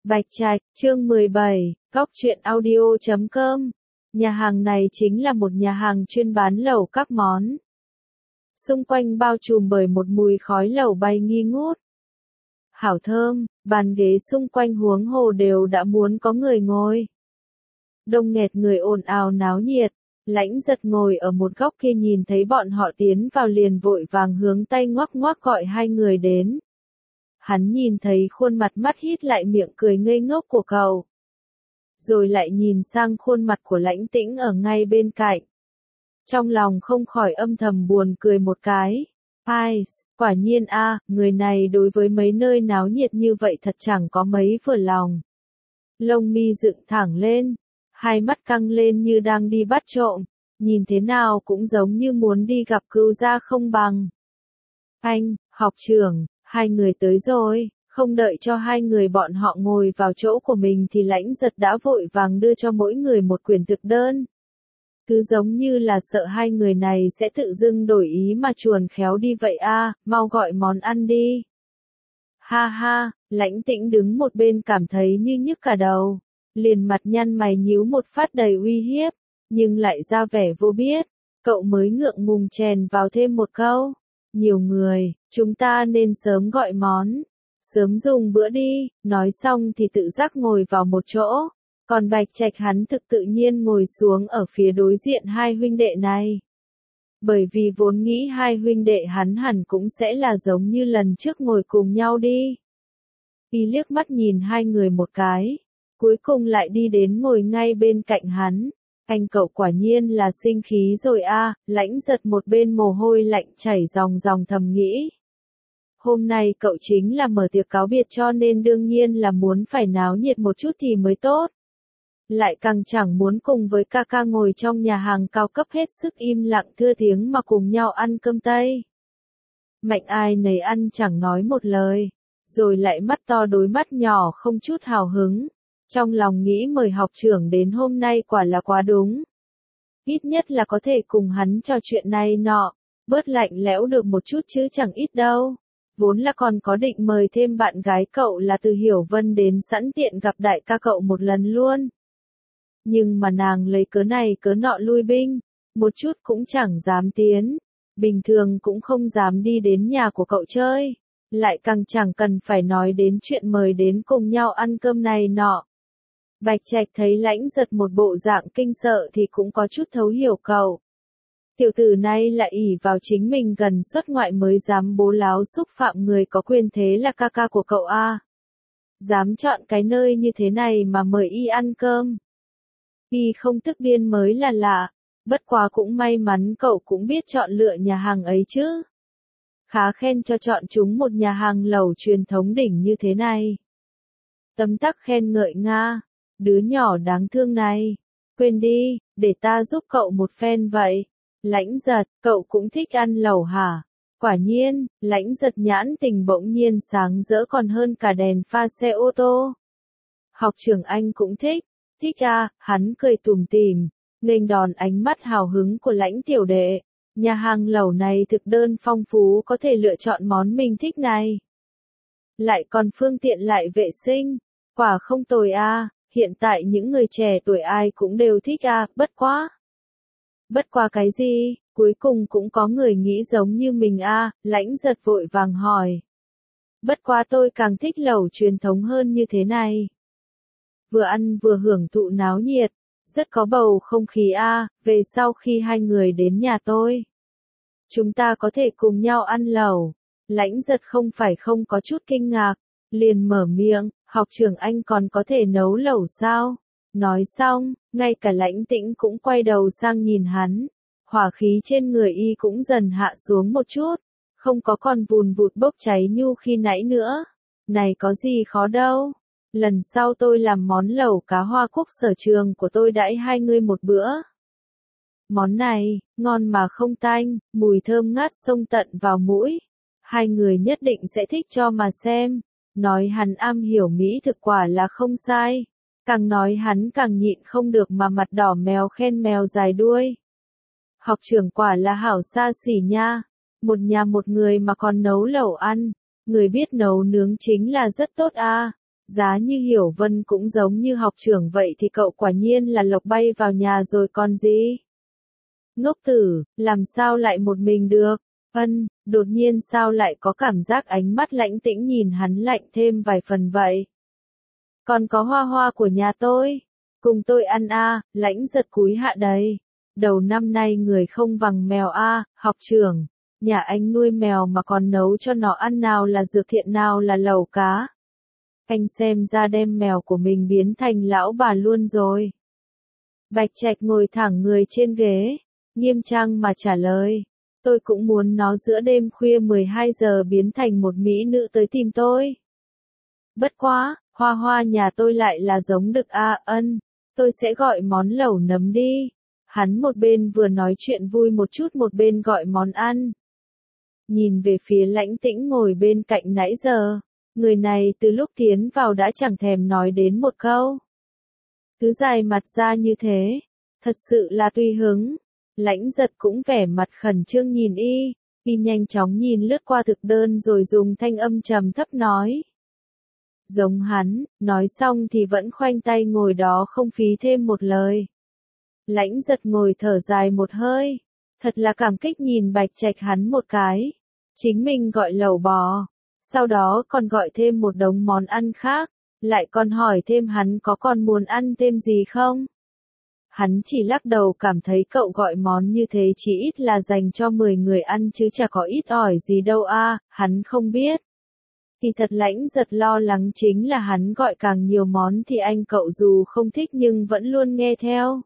Bạch Trạch, chương 17, góc truyện audio.com. Nhà hàng này chính là một nhà hàng chuyên bán lẩu các món. Xung quanh bao trùm bởi một mùi khói lẩu bay nghi ngút. Hảo thơm, bàn ghế xung quanh huống hồ đều đã muốn có người ngồi. Đông nghẹt người ồn ào náo nhiệt, Lãnh Giật ngồi ở một góc kia nhìn thấy bọn họ tiến vào liền vội vàng hướng tay ngoắc ngoắc gọi hai người đến. Hắn nhìn thấy khuôn mặt mắt hít lại miệng cười ngây ngốc của cậu. Rồi lại nhìn sang khuôn mặt của Lãnh Tĩnh ở ngay bên cạnh. Trong lòng không khỏi âm thầm buồn cười một cái. Ai, quả nhiên người này đối với mấy nơi náo nhiệt như vậy thật chẳng có mấy vừa lòng. Lông mi dựng thẳng lên, hai mắt căng lên như đang đi bắt trộm, nhìn thế nào cũng giống như muốn đi gặp cừu gia không bằng. Anh, học trưởng, hai người tới rồi, không đợi cho hai người bọn họ ngồi vào chỗ của mình thì Lãnh Giật đã vội vàng đưa cho mỗi người một quyển thực đơn. Cứ giống như là sợ hai người này sẽ tự dưng đổi ý mà chuồn khéo đi vậy mau gọi món ăn đi. Ha ha, Lãnh Tĩnh đứng một bên cảm thấy như nhức cả đầu, liền mặt nhăn mày nhíu một phát đầy uy hiếp, nhưng lại ra vẻ vô biết, cậu mới ngượng ngùng chèn vào thêm một câu. Nhiều người, chúng ta nên sớm gọi món, sớm dùng bữa đi, nói xong thì tự giác ngồi vào một chỗ, còn Bạch Trạch hắn thực tự nhiên ngồi xuống ở phía đối diện hai huynh đệ này. Bởi vì vốn nghĩ hai huynh đệ hắn hẳn cũng sẽ là giống như lần trước ngồi cùng nhau đi. Y liếc mắt nhìn hai người một cái, cuối cùng lại đi đến ngồi ngay bên cạnh hắn. Anh cậu quả nhiên là sinh khí rồi Lãnh Giật một bên mồ hôi lạnh chảy ròng ròng thầm nghĩ. Hôm nay cậu chính là mở tiệc cáo biệt cho nên đương nhiên là muốn phải náo nhiệt một chút thì mới tốt. Lại càng chẳng muốn cùng với ca ca ngồi trong nhà hàng cao cấp hết sức im lặng thưa tiếng mà cùng nhau ăn cơm Tây. Mạnh ai nấy ăn chẳng nói một lời, rồi lại mắt to đối mắt nhỏ không chút hào hứng. Trong lòng nghĩ mời học trưởng đến hôm nay quả là quá đúng. Ít nhất là có thể cùng hắn trò chuyện này nọ, bớt lạnh lẽo được một chút chứ chẳng ít đâu. Vốn là còn có định mời thêm bạn gái cậu là Từ Hiểu Vân đến sẵn tiện gặp đại ca cậu một lần luôn. Nhưng mà nàng lấy cớ này cớ nọ lui binh, một chút cũng chẳng dám tiến, bình thường cũng không dám đi đến nhà của cậu chơi, lại càng chẳng cần phải nói đến chuyện mời đến cùng nhau ăn cơm này nọ. Bạch Trạch thấy Lãnh Giật một bộ dạng kinh sợ thì cũng có chút thấu hiểu cậu. Tiểu tử này lại ỷ vào chính mình gần xuất ngoại mới dám bố láo xúc phạm người có quyền thế là ca ca của cậu Dám chọn cái nơi như thế này mà mời y ăn cơm. Y không tức điên mới là lạ, bất quá cũng may mắn cậu cũng biết chọn lựa nhà hàng ấy chứ. Khá khen cho chọn chúng một nhà hàng lẩu truyền thống đỉnh như thế này. Tấm tắc khen ngợi Nga. Đứa nhỏ đáng thương này, quên đi, để ta giúp cậu một phen vậy. Lãnh Giật, cậu cũng thích ăn lẩu hả? Quả nhiên, Lãnh Giật nhãn tình bỗng nhiên sáng rỡ còn hơn cả đèn pha xe ô tô. Học trưởng anh cũng thích hắn cười tủm tỉm, nghênh đón ánh mắt hào hứng của Lãnh tiểu đệ. Nhà hàng lẩu này thực đơn phong phú có thể lựa chọn món mình thích này. Lại còn phương tiện lại vệ sinh, quả không tồi Hiện tại những người trẻ tuổi ai cũng đều thích bất quá. Bất quá cái gì, cuối cùng cũng có người nghĩ giống như mình Lãnh Giật vội vàng hỏi. Bất quá tôi càng thích lẩu truyền thống hơn như thế này. Vừa ăn vừa hưởng thụ náo nhiệt, rất có bầu không khí về sau khi hai người đến nhà tôi. Chúng ta có thể cùng nhau ăn lẩu. Lãnh Giật không phải không có chút kinh ngạc, liền mở miệng. Học trưởng anh còn có thể nấu lẩu sao? Nói xong, ngay cả Lãnh Tĩnh cũng quay đầu sang nhìn hắn. Hỏa khí trên người y cũng dần hạ xuống một chút, không có còn vùn vụt bốc cháy nhu khi nãy nữa. Này có gì khó đâu. Lần sau tôi làm món lẩu cá hoa cúc sở trường của tôi đãi hai người một bữa. Món này, ngon mà không tanh, mùi thơm ngát xông tận vào mũi. Hai người nhất định sẽ thích cho mà xem. Nói hắn am hiểu mỹ thực quả là không sai. Càng nói hắn càng nhịn không được mà mặt đỏ mèo khen mèo dài đuôi. Học trưởng quả là hảo xa xỉ nha. Một nhà một người mà còn nấu lẩu ăn. Người biết nấu nướng chính là rất tốt Giá như Hiểu Vân cũng giống như học trưởng vậy thì cậu quả nhiên là lộc bay vào nhà rồi còn gì. Ngốc tử, làm sao lại một mình được? Đột nhiên sao lại có cảm giác ánh mắt Lãnh Tĩnh nhìn hắn lạnh thêm vài phần vậy? Còn có Hoa Hoa của nhà tôi, cùng tôi ăn a. Lãnh Giật cúi hạ đầy. Đầu năm nay người không vằng mèo a, học trưởng. Nhà anh nuôi mèo mà còn nấu cho nó ăn, nào là dược thiện nào là lẩu cá. Anh xem ra đem mèo của mình biến thành lão bà luôn rồi. Bạch Trạch ngồi thẳng người trên ghế, nghiêm trang mà trả lời. Tôi cũng muốn nó giữa đêm khuya 12 giờ biến thành một mỹ nữ tới tìm tôi. Bất quá, Hoa Hoa nhà tôi lại là giống đực a. Tôi sẽ gọi món lẩu nấm đi. Hắn một bên vừa nói chuyện vui một chút một bên gọi món ăn. Nhìn về phía Lãnh Tĩnh ngồi bên cạnh nãy giờ, người này từ lúc tiến vào đã chẳng thèm nói đến một câu. Cứ dài mặt ra như thế, thật sự là tùy hứng. Lãnh Giật cũng vẻ mặt khẩn trương nhìn y nhanh chóng nhìn lướt qua thực đơn rồi dùng thanh âm trầm thấp nói. Giống hắn, nói xong thì vẫn khoanh tay ngồi đó không phí thêm một lời. Lãnh Giật ngồi thở dài một hơi, thật là cảm kích nhìn Bạch Trạch hắn một cái. Chính mình gọi lẩu bò, sau đó còn gọi thêm một đống món ăn khác, lại còn hỏi thêm hắn có còn muốn ăn thêm gì không? Hắn chỉ lắc đầu cảm thấy cậu gọi món như thế chỉ ít là dành cho 10 người ăn chứ chả có ít ỏi gì đâu a. Hắn không biết. Thì thật Lãnh Giật lo lắng chính là hắn gọi càng nhiều món thì anh cậu dù không thích nhưng vẫn luôn nghe theo.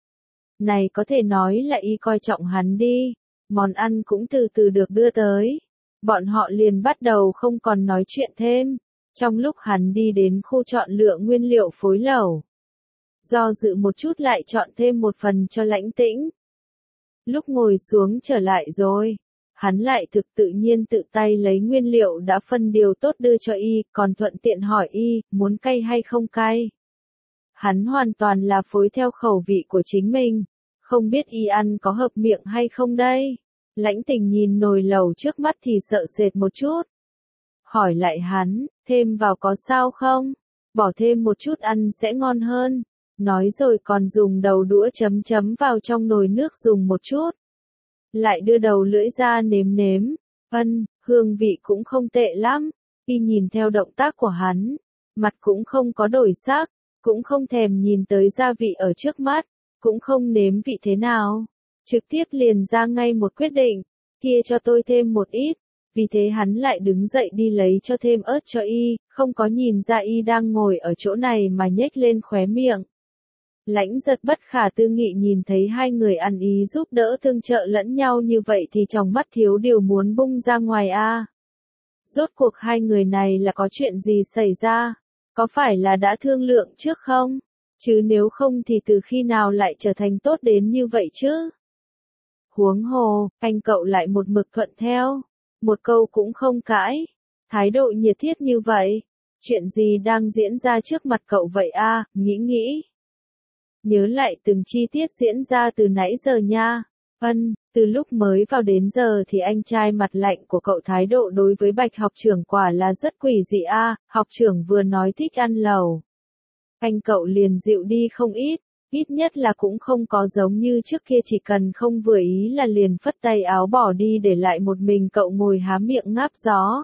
Này có thể nói là y coi trọng hắn đi. Món ăn cũng từ từ được đưa tới. Bọn họ liền bắt đầu không còn nói chuyện thêm. Trong lúc hắn đi đến khu chọn lựa nguyên liệu phối lẩu, do dự một chút lại chọn thêm một phần cho Lãnh Tĩnh. Lúc ngồi xuống trở lại rồi, hắn lại thực tự nhiên tự tay lấy nguyên liệu đã phân điều tốt đưa cho y, còn thuận tiện hỏi y, muốn cay hay không cay. Hắn hoàn toàn là phối theo khẩu vị của chính mình, không biết y ăn có hợp miệng hay không đây. Lãnh Tình nhìn nồi lẩu trước mắt thì sợ sệt một chút. Hỏi lại hắn, thêm vào có sao không? Bỏ thêm một chút ăn sẽ ngon hơn. Nói rồi còn dùng đầu đũa chấm chấm vào trong nồi nước dùng một chút. Lại đưa đầu lưỡi ra nếm nếm. Hương vị cũng không tệ lắm. Y nhìn theo động tác của hắn, mặt cũng không có đổi sắc, cũng không thèm nhìn tới gia vị ở trước mắt, cũng không nếm vị thế nào. Trực tiếp liền ra ngay một quyết định, kia cho tôi thêm một ít. Vì thế hắn lại đứng dậy đi lấy cho thêm ớt cho y, không có nhìn ra y đang ngồi ở chỗ này mà nhếch lên khóe miệng. Lãnh Giật bất khả tư nghị nhìn thấy hai người ăn ý giúp đỡ tương trợ lẫn nhau như vậy thì trong mắt thiếu điều muốn bung ra ngoài a. Rốt cuộc hai người này là có chuyện gì xảy ra? Có phải là đã thương lượng trước không? Chứ nếu không thì từ khi nào lại trở thành tốt đến như vậy chứ? Huống hồ, anh cậu lại một mực thuận theo. Một câu cũng không cãi. Thái độ nhiệt thiết như vậy. Chuyện gì đang diễn ra trước mặt cậu vậy a? Nghĩ. Nhớ lại từng chi tiết diễn ra từ nãy giờ nha. Từ lúc mới vào đến giờ thì anh trai mặt lạnh của cậu thái độ đối với Bạch học trưởng quả là rất quỷ dị a. Học trưởng vừa nói thích ăn lẩu, anh cậu liền dịu đi không ít. Ít nhất là cũng không có giống như trước kia chỉ cần không vừa ý là liền phất tay áo bỏ đi để lại một mình cậu ngồi há miệng ngáp gió.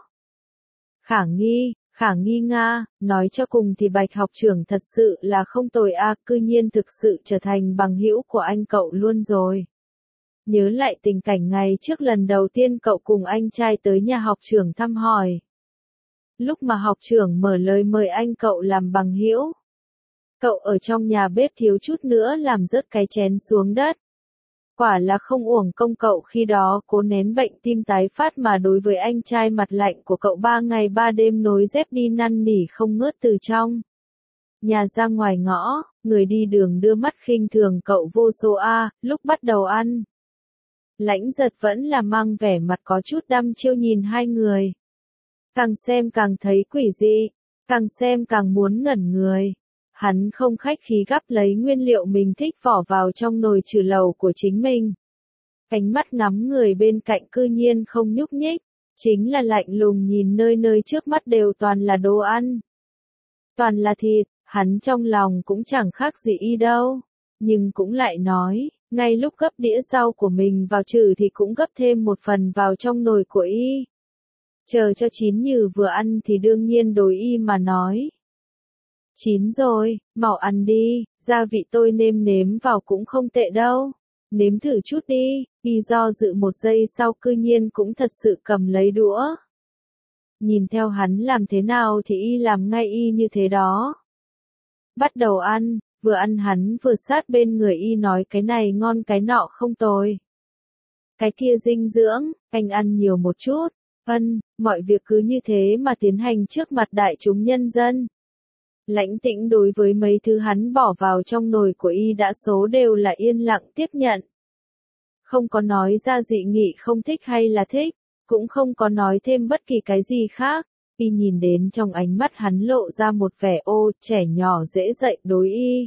Khả nghi nga, nói cho cùng thì Bạch học trưởng thật sự là không tồi a, cư nhiên thực sự trở thành bằng hữu của anh cậu luôn rồi. Nhớ lại tình cảnh ngày trước lần đầu tiên cậu cùng anh trai tới nhà học trưởng thăm hỏi. Lúc mà học trưởng mở lời mời anh cậu làm bằng hữu, cậu ở trong nhà bếp thiếu chút nữa làm rớt cái chén xuống đất. Quả là không uổng công cậu khi đó cố nén bệnh tim tái phát mà đối với anh trai mặt lạnh của cậu 3 ngày 3 đêm nối dép đi năn nỉ không ngớt từ trong nhà ra ngoài ngõ, người đi đường đưa mắt khinh thường cậu vô số a. Lúc bắt đầu ăn, Lãnh Giật vẫn là mang vẻ mặt có chút đăm chiêu nhìn hai người. Càng xem càng thấy quỷ dị, càng xem càng muốn ngẩn người. Hắn không khách khí gắp lấy nguyên liệu mình thích vỏ vào trong nồi trừ lẩu của chính mình. Ánh mắt ngắm người bên cạnh cư nhiên không nhúc nhích, chính là lạnh lùng nhìn nơi nơi trước mắt đều toàn là đồ ăn. toàn là thịt, hắn trong lòng cũng chẳng khác gì y đâu. Nhưng cũng lại nói, ngay lúc gấp đĩa rau của mình vào trừ thì cũng gấp thêm một phần vào trong nồi của y. Chờ cho chín nhừ vừa ăn thì đương nhiên đối y mà nói. Chín rồi, mau ăn đi, gia vị tôi nêm nếm vào cũng không tệ đâu. Nếm thử chút đi, y do dự một giây sau cư nhiên cũng thật sự cầm lấy đũa. Nhìn theo hắn làm thế nào thì y làm ngay y như thế đó. Bắt đầu ăn, vừa ăn hắn vừa sát bên người y nói cái này ngon cái nọ không tồi. Cái kia dinh dưỡng, anh ăn nhiều một chút. Mọi việc cứ như thế mà tiến hành trước mặt đại chúng nhân dân. Lãnh Tĩnh đối với mấy thứ hắn bỏ vào trong nồi của y đã số đều là yên lặng tiếp nhận. Không có nói ra dị nghị không thích hay là thích, cũng không có nói thêm bất kỳ cái gì khác. Y nhìn đến trong ánh mắt hắn lộ ra một vẻ trẻ nhỏ dễ dạy đối y.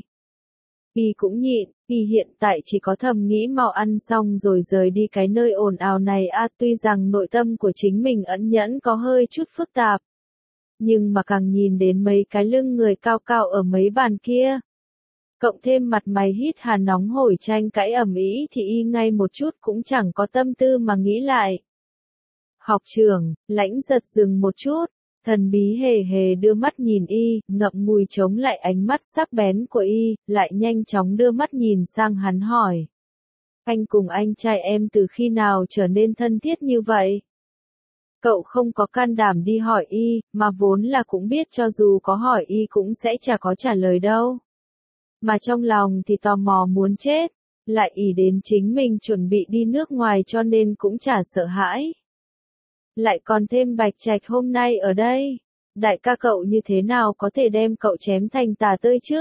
Y cũng nhịn, y hiện tại chỉ có thầm nghĩ mau ăn xong rồi rời đi cái nơi ồn ào này tuy rằng nội tâm của chính mình ẩn nhẫn có hơi chút phức tạp. Nhưng mà càng nhìn đến mấy cái lưng người cao cao ở mấy bàn kia. Cộng thêm mặt mày hít hà nóng hổi tranh cãi ầm ĩ thì y ngay một chút cũng chẳng có tâm tư mà nghĩ lại. Học trưởng, Lãnh Giật dừng một chút, thần bí hề hề đưa mắt nhìn y, ngậm ngùi chống lại ánh mắt sắc bén của y, lại nhanh chóng đưa mắt nhìn sang hắn hỏi. Anh cùng anh trai em từ khi nào trở nên thân thiết như vậy? Cậu không có can đảm đi hỏi y, mà vốn là cũng biết cho dù có hỏi y cũng sẽ chả có trả lời đâu. Mà trong lòng thì tò mò muốn chết, lại ỷ đến chính mình chuẩn bị đi nước ngoài cho nên cũng chả sợ hãi. Lại còn thêm Bạch Trạch hôm nay ở đây, đại ca cậu như thế nào có thể đem cậu chém thành tả tơi chứ?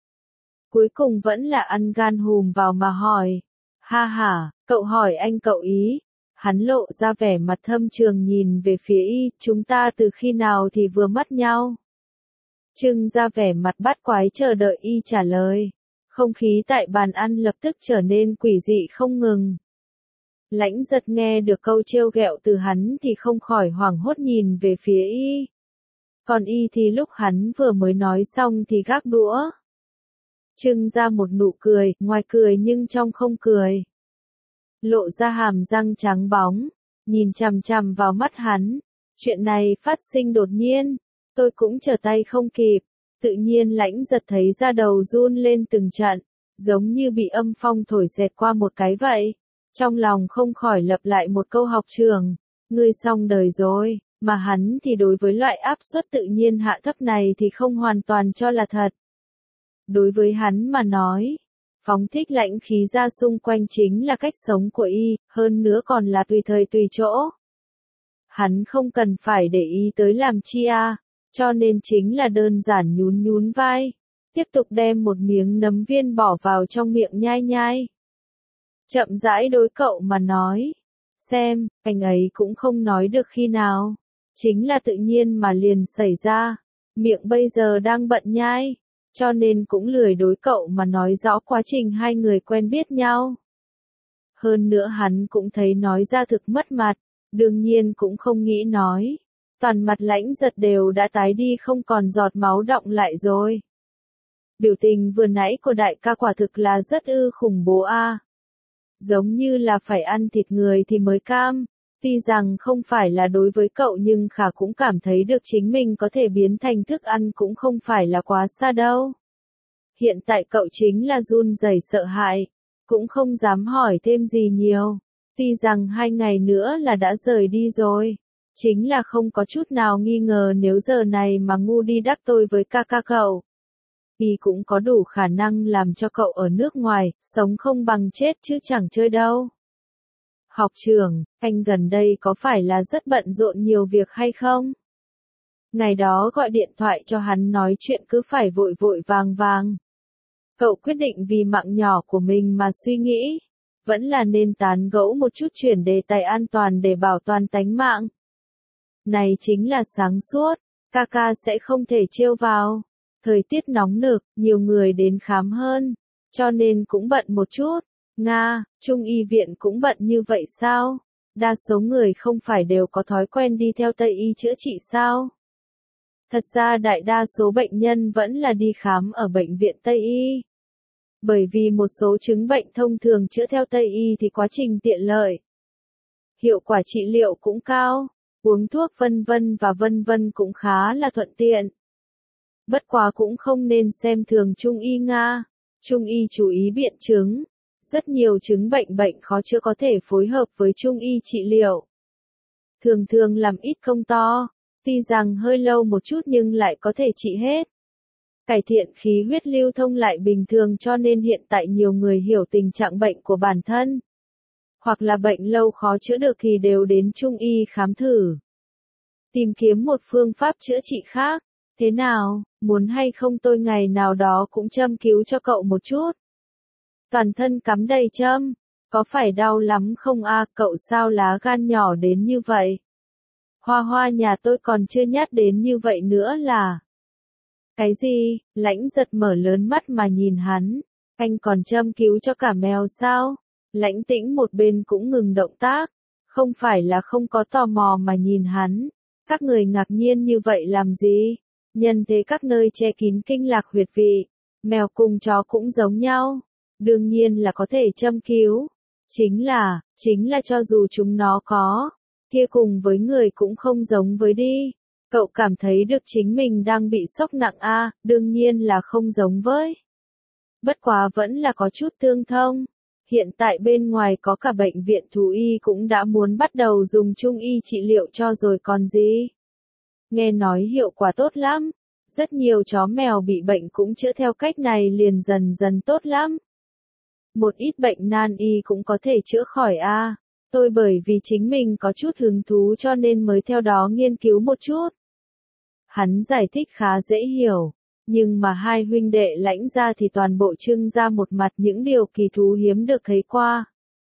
Cuối cùng vẫn là ăn gan hùm vào mà hỏi. Ha ha, cậu hỏi anh cậu ý. Hắn lộ ra vẻ mặt thâm trường nhìn về phía y, chúng ta từ khi nào thì vừa mắt nhau. Trưng ra vẻ mặt bắt quái chờ đợi y trả lời. Không khí tại bàn ăn lập tức trở nên quỷ dị không ngừng. Lãnh Giật nghe được câu trêu ghẹo từ hắn thì không khỏi hoảng hốt nhìn về phía y. Còn y thì lúc hắn vừa mới nói xong thì gác đũa. Trưng ra một nụ cười, ngoài cười nhưng trong không cười. Lộ ra hàm răng trắng bóng, nhìn chằm chằm vào mắt hắn. Chuyện này phát sinh đột nhiên, tôi cũng trở tay không kịp. Tự nhiên Lãnh Giật thấy da đầu run lên từng trận, giống như bị âm phong thổi xẹt qua một cái vậy. Trong lòng không khỏi lặp lại một câu học trường, ngươi xong đời rồi, mà hắn thì đối với loại áp suất tự nhiên hạ thấp này thì không hoàn toàn cho là thật. Đối với hắn mà nói, phóng thích lãnh khí ra xung quanh chính là cách sống của y, hơn nữa còn là tùy thời tùy chỗ. Hắn không cần phải để ý tới làm chi cho nên chính là đơn giản nhún nhún vai, tiếp tục đem một miếng nấm viên bỏ vào trong miệng nhai nhai. Chậm rãi đối cậu mà nói, xem, anh ấy cũng không nói được khi nào, chính là tự nhiên mà liền xảy ra, miệng bây giờ đang bận nhai, cho nên cũng lười đối cậu mà nói rõ quá trình hai người quen biết nhau. Hơn nữa hắn cũng thấy nói ra thực mất mặt, đương nhiên cũng không nghĩ nói, toàn mặt Lãnh Giật đều đã tái đi không còn giọt máu đọng lại rồi. Biểu tình vừa nãy của đại ca quả thực là rất khủng bố Giống như là phải ăn thịt người thì mới cam, tuy rằng không phải là đối với cậu nhưng Khả cũng cảm thấy được chính mình có thể biến thành thức ăn cũng không phải là quá xa đâu. Hiện tại cậu chính là run rẩy sợ hãi, cũng không dám hỏi thêm gì nhiều, tuy rằng 2 ngày nữa là đã rời đi rồi. Chính là không có chút nào nghi ngờ nếu giờ này mà ngu đi đắc tội với ca ca cậu. Y cũng có đủ khả năng làm cho cậu ở nước ngoài, sống không bằng chết chứ chẳng chơi đâu. Học trưởng, anh gần đây có phải là rất bận rộn nhiều việc hay không? Ngày đó gọi điện thoại cho hắn nói chuyện cứ phải vội vội vàng vàng. Cậu quyết định vì mạng nhỏ của mình mà suy nghĩ. Vẫn là nên tán gẫu một chút chuyển đề tài an toàn để bảo toàn tánh mạng. Này chính là sáng suốt, ca ca sẽ không thể trêu vào. Thời tiết nóng nực, nhiều người đến khám hơn, cho nên cũng bận một chút. Nga, Trung y viện cũng bận như vậy sao? Đa số người không phải đều có thói quen đi theo Tây y chữa trị sao? Thật ra đại đa số bệnh nhân vẫn là đi khám ở bệnh viện Tây Y. Bởi vì một số chứng bệnh thông thường chữa theo Tây Y thì quá trình tiện lợi. Hiệu quả trị liệu cũng cao, uống thuốc vân vân cũng khá là thuận tiện. Bất quá cũng không nên xem thường Trung Y Nga. Trung Y chú ý biện chứng. Rất nhiều chứng bệnh khó chữa có thể phối hợp với Trung Y trị liệu. Thường thường làm ít công to, tuy rằng hơi lâu một chút nhưng lại có thể trị hết. Cải thiện khí huyết lưu thông lại bình thường cho nên hiện tại nhiều người hiểu tình trạng bệnh của bản thân. Hoặc là bệnh lâu khó chữa được thì đều đến Trung Y khám thử. Tìm kiếm một phương pháp chữa trị khác. Thế nào, muốn hay không tôi ngày nào đó cũng châm cứu cho cậu một chút. Toàn thân cắm đầy châm, có phải đau lắm không a? Cậu sao lá gan nhỏ đến như vậy? Hoa Hoa nhà tôi còn chưa nhát đến như vậy nữa là. Cái gì? Lãnh Giật mở lớn mắt mà nhìn hắn. Anh còn châm cứu cho cả mèo sao? Lãnh Tĩnh một bên cũng ngừng động tác. Không phải là không có tò mò mà nhìn hắn. Các người ngạc nhiên như vậy làm gì? Nhân thế các nơi che kín kinh lạc huyệt vị. Mèo cùng chó cũng giống nhau. Đương nhiên là có thể châm cứu. Chính là cho dù chúng nó có. Kia cùng với người cũng không giống với đi. Cậu cảm thấy được chính mình đang bị sốc nặng a? Đương nhiên là không giống với. Bất quá vẫn là có chút tương thông. Hiện tại bên ngoài có cả bệnh viện thú y cũng đã muốn bắt đầu dùng Trung Y trị liệu cho rồi còn gì. Nghe nói hiệu quả tốt lắm. Rất nhiều chó mèo bị bệnh cũng chữa theo cách này liền dần dần tốt lắm. Một ít bệnh nan y cũng có thể chữa khỏi a. Tôi bởi vì chính mình có chút hứng thú cho nên mới theo đó nghiên cứu một chút. Hắn giải thích khá dễ hiểu, nhưng mà hai huynh đệ Lãnh ra thì toàn bộ trưng ra một mặt những điều kỳ thú hiếm được thấy qua.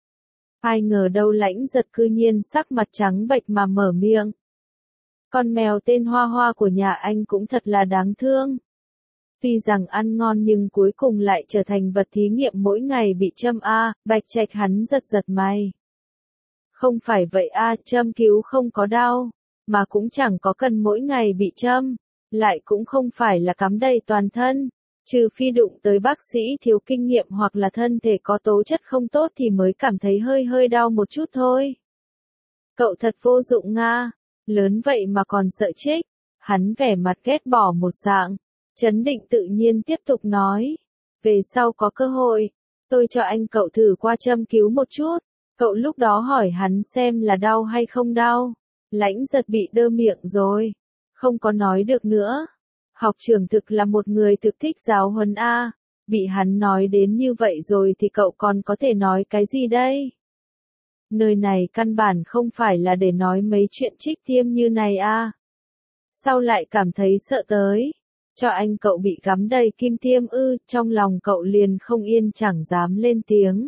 Ai ngờ đâu Lãnh Giật cư nhiên sắc mặt trắng bệch mà mở miệng. Con mèo tên Hoa Hoa của nhà anh cũng thật là đáng thương. Tuy rằng ăn ngon nhưng cuối cùng lại trở thành vật thí nghiệm mỗi ngày bị châm a. Bạch Trạch hắn giật mày. Không phải vậy a, châm cứu không có đau, mà cũng chẳng có cần mỗi ngày bị châm, lại cũng không phải là cắm đầy toàn thân, trừ phi đụng tới bác sĩ thiếu kinh nghiệm hoặc là thân thể có tố chất không tốt thì mới cảm thấy hơi đau một chút thôi. Cậu thật vô dụng nga, lớn vậy mà còn sợ chết. Hắn vẻ mặt ghét bỏ một dạng, trấn định tự nhiên tiếp tục nói, về sau có cơ hội, tôi cho anh cậu thử qua châm cứu một chút. Cậu lúc đó hỏi hắn xem là đau hay không đau. Lãnh Giật bị đơ miệng rồi. Không có nói được nữa. Học trưởng thực là một người thực thích giáo huấn a. Bị hắn nói đến như vậy rồi thì cậu còn có thể nói cái gì đây? Nơi này căn bản không phải là để nói mấy chuyện trích tiêm như này a. Sao lại cảm thấy sợ tới? Cho anh cậu bị gắm đầy kim tiêm ư? Trong lòng cậu liền không yên chẳng dám lên tiếng.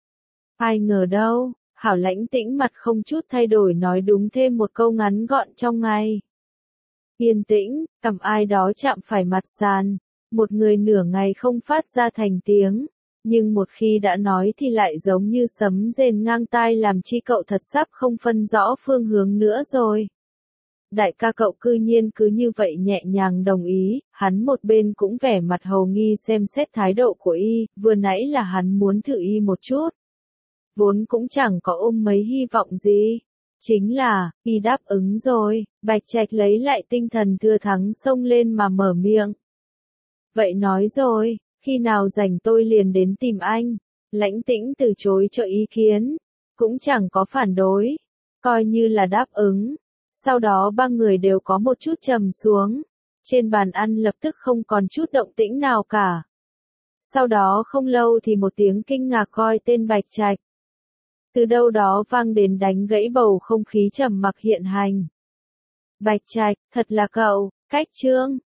Ai ngờ đâu, Hảo Lãnh Tĩnh mặt không chút thay đổi nói đúng thêm một câu ngắn gọn trong ngày. Yên tĩnh, cầm ai đó chạm phải mặt sàn, một người nửa ngày không phát ra thành tiếng, nhưng một khi đã nói thì lại giống như sấm rền ngang tai làm chi cậu thật sắp không phân rõ phương hướng nữa rồi. Đại ca cậu cư nhiên cứ như vậy nhẹ nhàng đồng ý, hắn một bên cũng vẻ mặt hầu nghi xem xét thái độ của y, vừa nãy là hắn muốn thử y một chút. Vốn cũng chẳng có ôm mấy hy vọng gì. Chính là, y đáp ứng rồi, Bạch Trạch lấy lại tinh thần thừa thắng xông lên mà mở miệng. Vậy nói rồi, khi nào rảnh tôi liền đến tìm anh. Lãnh Tĩnh từ chối cho ý kiến, cũng chẳng có phản đối, coi như là đáp ứng. Sau đó ba người đều có một chút trầm xuống. Trên bàn ăn lập tức không còn chút động tĩnh nào cả. Sau đó không lâu thì một tiếng kinh ngạc gọi tên Bạch Trạch. Từ đâu đó vang đến đánh gãy bầu không khí trầm mặc hiện hành. Bạch Trạch, thật là cậu, Cách Trương.